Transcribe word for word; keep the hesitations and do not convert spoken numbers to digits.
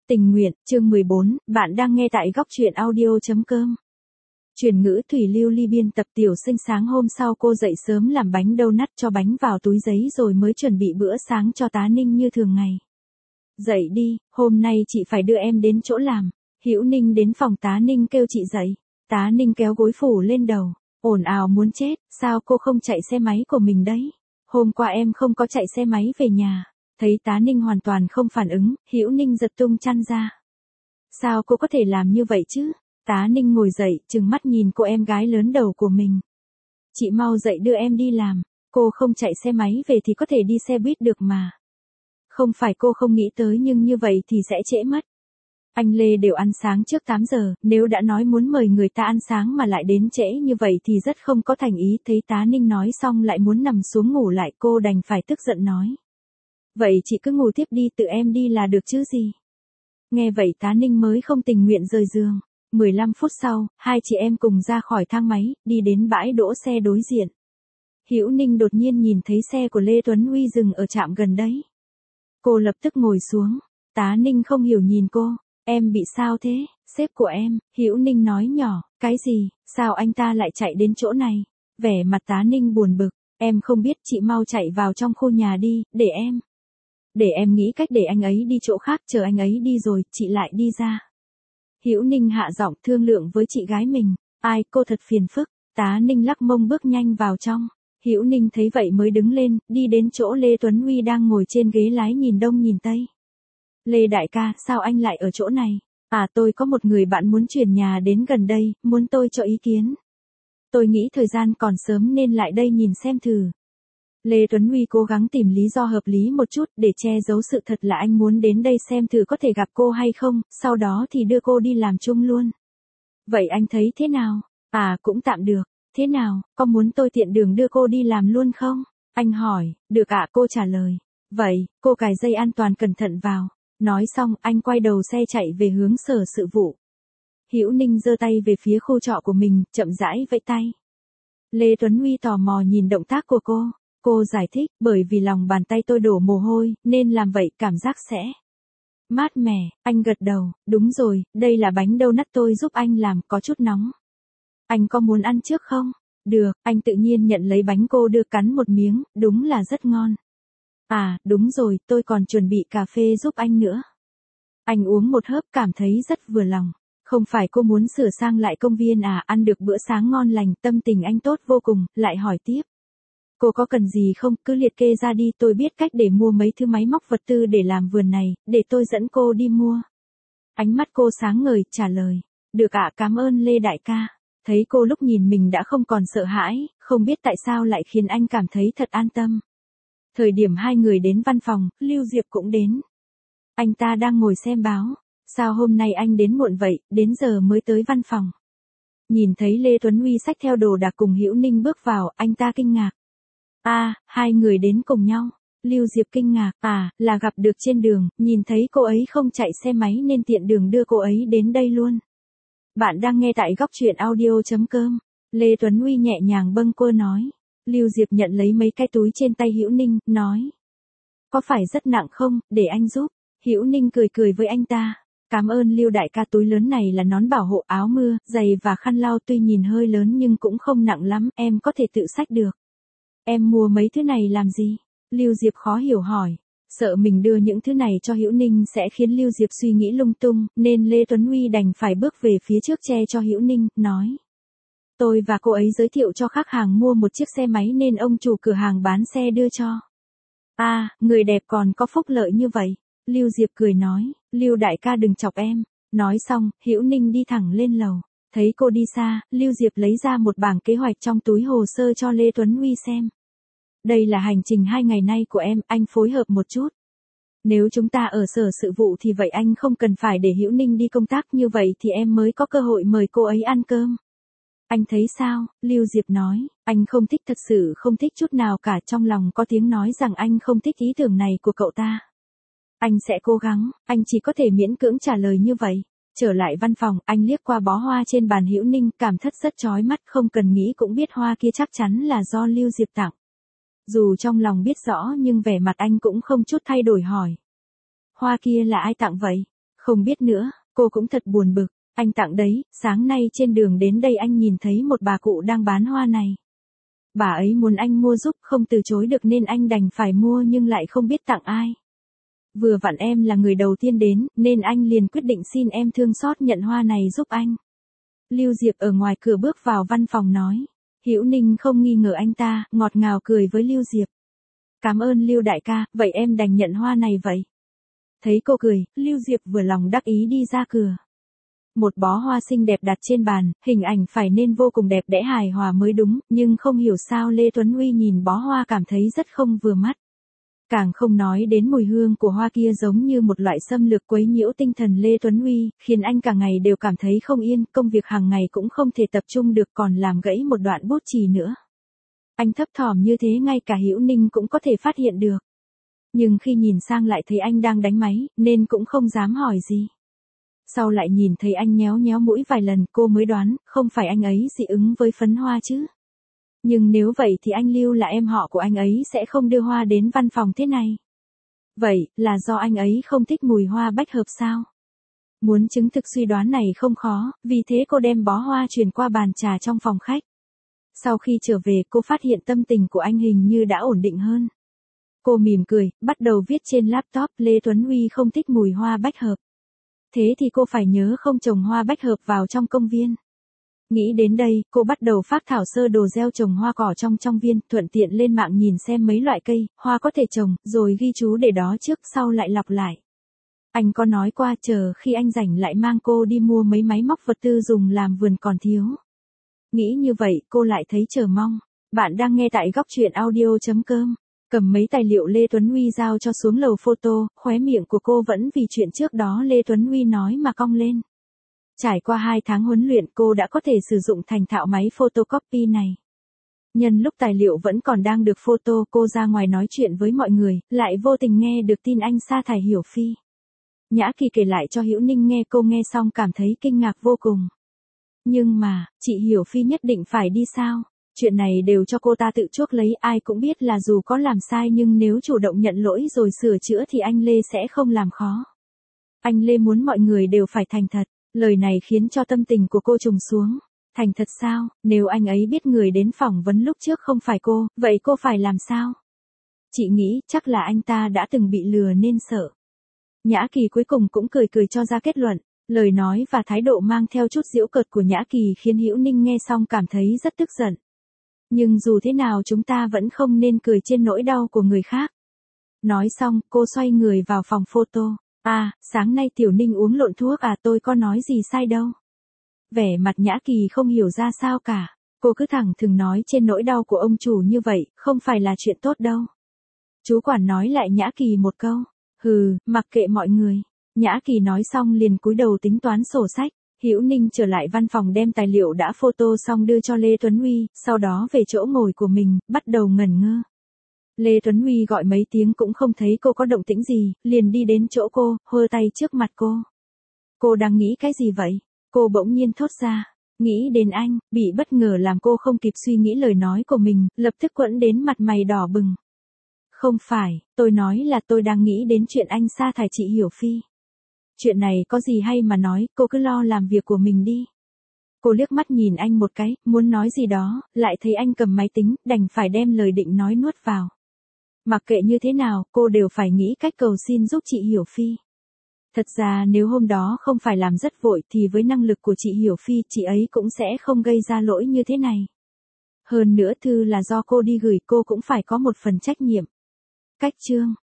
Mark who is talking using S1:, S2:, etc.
S1: Tình nguyện, chương mười bốn, bạn đang nghe tại góc truyện audio chấm com. Truyền ngữ Thủy Lưu Ly biên tập. Tiểu Sinh sáng hôm sau cô dậy sớm làm bánh donut cho bánh vào túi giấy rồi mới chuẩn bị bữa sáng cho Tá Ninh như thường ngày. Dậy đi, hôm nay chị phải đưa em đến chỗ làm. Hữu Ninh đến phòng Tá Ninh kêu chị dậy. Tá Ninh kéo gối phủ lên đầu, ồn ào muốn chết, sao cô không chạy xe máy của mình đấy? Hôm qua em không có chạy xe máy về nhà. Thấy Tá Ninh hoàn toàn không phản ứng, Hữu Ninh giật tung chăn ra. Sao cô có thể làm như vậy chứ? Tá Ninh ngồi dậy, trừng mắt nhìn cô em gái lớn đầu của mình. Chị mau dậy đưa em đi làm, cô không chạy xe máy về thì có thể đi xe buýt được mà. Không phải cô không nghĩ tới nhưng như vậy thì sẽ trễ mất. Anh Lê đều ăn sáng trước tám giờ, nếu đã nói muốn mời người ta ăn sáng mà lại đến trễ như vậy thì rất không có thành ý. Thấy Tá Ninh nói xong lại muốn nằm xuống ngủ lại, cô đành phải tức giận nói. Vậy chị cứ ngủ tiếp đi, tự em đi là được chứ gì. Nghe vậy Tá Ninh mới không tình nguyện rời giường. mười lăm phút sau, hai chị em cùng ra khỏi thang máy, đi đến bãi đỗ xe đối diện. Hữu Ninh đột nhiên nhìn thấy xe của Lê Tuấn Uy dừng ở trạm gần đấy. Cô lập tức ngồi xuống. Tá Ninh không hiểu nhìn cô. Em bị sao thế, sếp của em? Hữu Ninh nói nhỏ. Cái gì, sao anh ta lại chạy đến chỗ này? Vẻ mặt Tá Ninh buồn bực. Em không biết, chị mau chạy vào trong khu nhà đi, để em. Để em nghĩ cách để anh ấy đi chỗ khác, chờ anh ấy đi rồi, chị lại đi ra. Hữu Ninh hạ giọng thương lượng với chị gái mình. Ai, cô thật phiền phức. Tá Ninh lắc mông bước nhanh vào trong. Hữu Ninh thấy vậy mới đứng lên, đi đến chỗ Lê Tuấn Uy đang ngồi trên ghế lái nhìn đông nhìn tây. Lê đại ca, sao anh lại ở chỗ này? À, tôi có một người bạn muốn chuyển nhà đến gần đây, muốn tôi cho ý kiến. Tôi nghĩ thời gian còn sớm nên lại đây nhìn xem thử. Lê Tuấn Uy cố gắng tìm lý do hợp lý một chút để che giấu sự thật là anh muốn đến đây xem thử có thể gặp cô hay không, sau đó thì đưa cô đi làm chung luôn. Vậy anh thấy thế nào? À, cũng tạm được. Thế nào, có muốn tôi tiện đường đưa cô đi làm luôn không? Anh hỏi. Được ạ, cô trả lời. Vậy, cô cài dây an toàn cẩn thận vào. Nói xong, anh quay đầu xe chạy về hướng sở sự vụ. Hữu Ninh giơ tay về phía khu trọ của mình, chậm rãi vẫy tay. Lê Tuấn Uy tò mò nhìn động tác của cô. Cô giải thích, bởi vì lòng bàn tay tôi đổ mồ hôi, nên làm vậy cảm giác sẽ mát mẻ. Anh gật đầu, đúng rồi, đây là bánh donut tôi giúp anh làm, có chút nóng. Anh có muốn ăn trước không? Được, anh tự nhiên nhận lấy bánh cô đưa cắn một miếng, đúng là rất ngon. À, đúng rồi, tôi còn chuẩn bị cà phê giúp anh nữa. Anh uống một hớp cảm thấy rất vừa lòng. Không phải cô muốn sửa sang lại công viên à, ăn được bữa sáng ngon lành, tâm tình anh tốt vô cùng, lại hỏi tiếp. Cô có cần gì không, cứ liệt kê ra đi, tôi biết cách để mua mấy thứ máy móc vật tư để làm vườn này, để tôi dẫn cô đi mua. Ánh mắt cô sáng ngời, trả lời. Được ạ, cảm ơn Lê đại ca. Thấy cô lúc nhìn mình đã không còn sợ hãi, không biết tại sao lại khiến anh cảm thấy thật an tâm. Thời điểm hai người đến văn phòng, Lưu Diệp cũng đến. Anh ta đang ngồi xem báo. Sao hôm nay anh đến muộn vậy, đến giờ mới tới văn phòng? Nhìn thấy Lê Tuấn Uy xách theo đồ đạc cùng Hữu Ninh bước vào, anh ta kinh ngạc. À, hai người đến cùng nhau. Lưu Diệp kinh ngạc, à, là gặp được trên đường, nhìn thấy cô ấy không chạy xe máy nên tiện đường đưa cô ấy đến đây luôn. Bạn đang nghe tại góc truyện audio chấm com. Lê Tuấn Uy nhẹ nhàng bâng quơ nói. Lưu Diệp nhận lấy mấy cái túi trên tay Hữu Ninh, nói. Có phải rất nặng không, để anh giúp. Hữu Ninh cười cười với anh ta. Cảm ơn Lưu đại ca, túi lớn này là nón bảo hộ, áo mưa, giày và khăn lau, tuy nhìn hơi lớn nhưng cũng không nặng lắm, em có thể tự xách được. Em mua mấy thứ này làm gì? Lưu Diệp khó hiểu hỏi. Sợ mình đưa những thứ này cho Hữu Ninh sẽ khiến Lưu Diệp suy nghĩ lung tung, nên Lê Tuấn Uy đành phải bước về phía trước che cho Hữu Ninh, nói. Tôi và cô ấy giới thiệu cho khách hàng mua một chiếc xe máy nên ông chủ cửa hàng bán xe đưa cho. À, người đẹp còn có phúc lợi như vậy. Lưu Diệp cười nói, Lưu đại ca đừng chọc em. Nói xong, Hữu Ninh đi thẳng lên lầu. Thấy cô đi xa, Lưu Diệp lấy ra một bảng kế hoạch trong túi hồ sơ cho Lê Tuấn Uy xem. Đây là hành trình hai ngày nay của em, anh phối hợp một chút. Nếu chúng ta ở sở sự vụ thì vậy anh không cần phải để Hữu Ninh đi công tác, như vậy thì em mới có cơ hội mời cô ấy ăn cơm. Anh thấy sao? Lưu Diệp nói, anh không thích, thật sự không thích chút nào cả, trong lòng có tiếng nói rằng anh không thích ý tưởng này của cậu ta. Anh sẽ cố gắng, anh chỉ có thể miễn cưỡng trả lời như vậy. Trở lại văn phòng, anh liếc qua bó hoa trên bàn Hữu Ninh, cảm thất rất chói mắt, không cần nghĩ cũng biết hoa kia chắc chắn là do Lưu Diệp tặng. Dù trong lòng biết rõ nhưng vẻ mặt anh cũng không chút thay đổi hỏi. Hoa kia là ai tặng vậy? Không biết nữa, cô cũng thật buồn bực, anh tặng đấy, sáng nay trên đường đến đây anh nhìn thấy một bà cụ đang bán hoa này. Bà ấy muốn anh mua giúp, không từ chối được nên anh đành phải mua nhưng lại không biết tặng ai. Vừa vặn em là người đầu tiên đến, nên anh liền quyết định xin em thương xót nhận hoa này giúp anh. Lưu Diệp ở ngoài cửa bước vào văn phòng nói. Hữu Ninh không nghi ngờ anh ta, ngọt ngào cười với Lưu Diệp. Cảm ơn Lưu đại ca, vậy em đành nhận hoa này vậy. Thấy cô cười, Lưu Diệp vừa lòng đắc ý đi ra cửa. Một bó hoa xinh đẹp đặt trên bàn, hình ảnh phải nên vô cùng đẹp đẽ hài hòa mới đúng, nhưng không hiểu sao Lê Tuấn Huy nhìn bó hoa cảm thấy rất không vừa mắt. Càng không nói đến mùi hương của hoa kia giống như một loại xâm lược quấy nhiễu tinh thần Lê Tuấn Huy, khiến anh cả ngày đều cảm thấy không yên, công việc hàng ngày cũng không thể tập trung được còn làm gãy một đoạn bút chì nữa. Anh thấp thỏm như thế ngay cả Hữu Ninh cũng có thể phát hiện được. Nhưng khi nhìn sang lại thấy anh đang đánh máy, nên cũng không dám hỏi gì. Sau lại nhìn thấy anh nhéo nhéo mũi vài lần cô mới đoán, không phải anh ấy dị ứng với phấn hoa chứ. Nhưng nếu vậy thì anh Lưu là em họ của anh ấy sẽ không đưa hoa đến văn phòng thế này. Vậy, là do anh ấy không thích mùi hoa bách hợp sao? Muốn chứng thực suy đoán này không khó, vì thế cô đem bó hoa chuyển qua bàn trà trong phòng khách. Sau khi trở về cô phát hiện tâm tình của anh hình như đã ổn định hơn. Cô mỉm cười, bắt đầu viết trên laptop Lê Tuấn Huy không thích mùi hoa bách hợp. Thế thì cô phải nhớ không trồng hoa bách hợp vào trong công viên. Nghĩ đến đây, cô bắt đầu phác thảo sơ đồ gieo trồng hoa cỏ trong trong viên, thuận tiện lên mạng nhìn xem mấy loại cây, hoa có thể trồng, rồi ghi chú để đó trước sau lại lọc lại. Anh có nói qua chờ khi anh rảnh lại mang cô đi mua mấy máy móc vật tư dùng làm vườn còn thiếu. Nghĩ như vậy cô lại thấy chờ mong. Bạn đang nghe tại góc truyện audio chấm com. Cầm mấy tài liệu Lê Tuấn Huy giao cho xuống lầu photo, khóe miệng của cô vẫn vì chuyện trước đó Lê Tuấn Huy nói mà cong lên. Trải qua hai tháng huấn luyện cô đã có thể sử dụng thành thạo máy photocopy này. Nhân lúc tài liệu vẫn còn đang được photo cô ra ngoài nói chuyện với mọi người, lại vô tình nghe được tin anh sa thải Hiểu Phi. Nhã Kỳ kể lại cho Hữu Ninh nghe cô nghe xong cảm thấy kinh ngạc vô cùng. Nhưng mà, chị Hiểu Phi nhất định phải đi sao? Chuyện này đều cho cô ta tự chuốc lấy, ai cũng biết là dù có làm sai nhưng nếu chủ động nhận lỗi rồi sửa chữa thì anh Lê sẽ không làm khó. Anh Lê muốn mọi người đều phải thành thật, lời này khiến cho tâm tình của cô trùng xuống. Thành thật sao, nếu anh ấy biết người đến phỏng vấn lúc trước không phải cô, vậy cô phải làm sao? Chị nghĩ chắc là anh ta đã từng bị lừa nên sợ. Nhã Kỳ cuối cùng cũng cười cười cho ra kết luận. Lời nói và thái độ mang theo chút giễu cợt của Nhã Kỳ khiến Hữu Ninh nghe xong cảm thấy rất tức giận. Nhưng dù thế nào chúng ta vẫn không nên cười trên nỗi đau của người khác. Nói xong, cô xoay người vào phòng photo. À, sáng nay Tiểu Ninh uống lộn thuốc à, tôi có nói gì sai đâu. Vẻ mặt Nhã Kỳ không hiểu ra sao cả. Cô cứ thẳng thừng nói trên nỗi đau của ông chủ như vậy, không phải là chuyện tốt đâu. Chú quản nói lại Nhã Kỳ một câu. Hừ, mặc kệ mọi người. Nhã Kỳ nói xong liền cúi đầu tính toán sổ sách. Hữu Ninh trở lại văn phòng đem tài liệu đã photo xong đưa cho Lê Tuấn Huy, sau đó về chỗ ngồi của mình, bắt đầu ngẩn ngơ. Lê Tuấn Huy gọi mấy tiếng cũng không thấy cô có động tĩnh gì, liền đi đến chỗ cô, hơ tay trước mặt cô. Cô đang nghĩ cái gì vậy? Cô bỗng nhiên thốt ra. Nghĩ đến anh, bị bất ngờ làm cô không kịp suy nghĩ lời nói của mình, lập tức quẫn đến mặt mày đỏ bừng. Không phải, tôi nói là tôi đang nghĩ đến chuyện anh sa thải chị Hiểu Phi. Chuyện này có gì hay mà nói, cô cứ lo làm việc của mình đi. Cô liếc mắt nhìn anh một cái, muốn nói gì đó, lại thấy anh cầm máy tính, đành phải đem lời định nói nuốt vào. Mặc kệ như thế nào, cô đều phải nghĩ cách cầu xin giúp chị Hiểu Phi. Thật ra nếu hôm đó không phải làm rất vội thì với năng lực của chị Hiểu Phi chị ấy cũng sẽ không gây ra lỗi như thế này. Hơn nữa thư là do cô đi gửi cô cũng phải có một phần trách nhiệm. Cách chương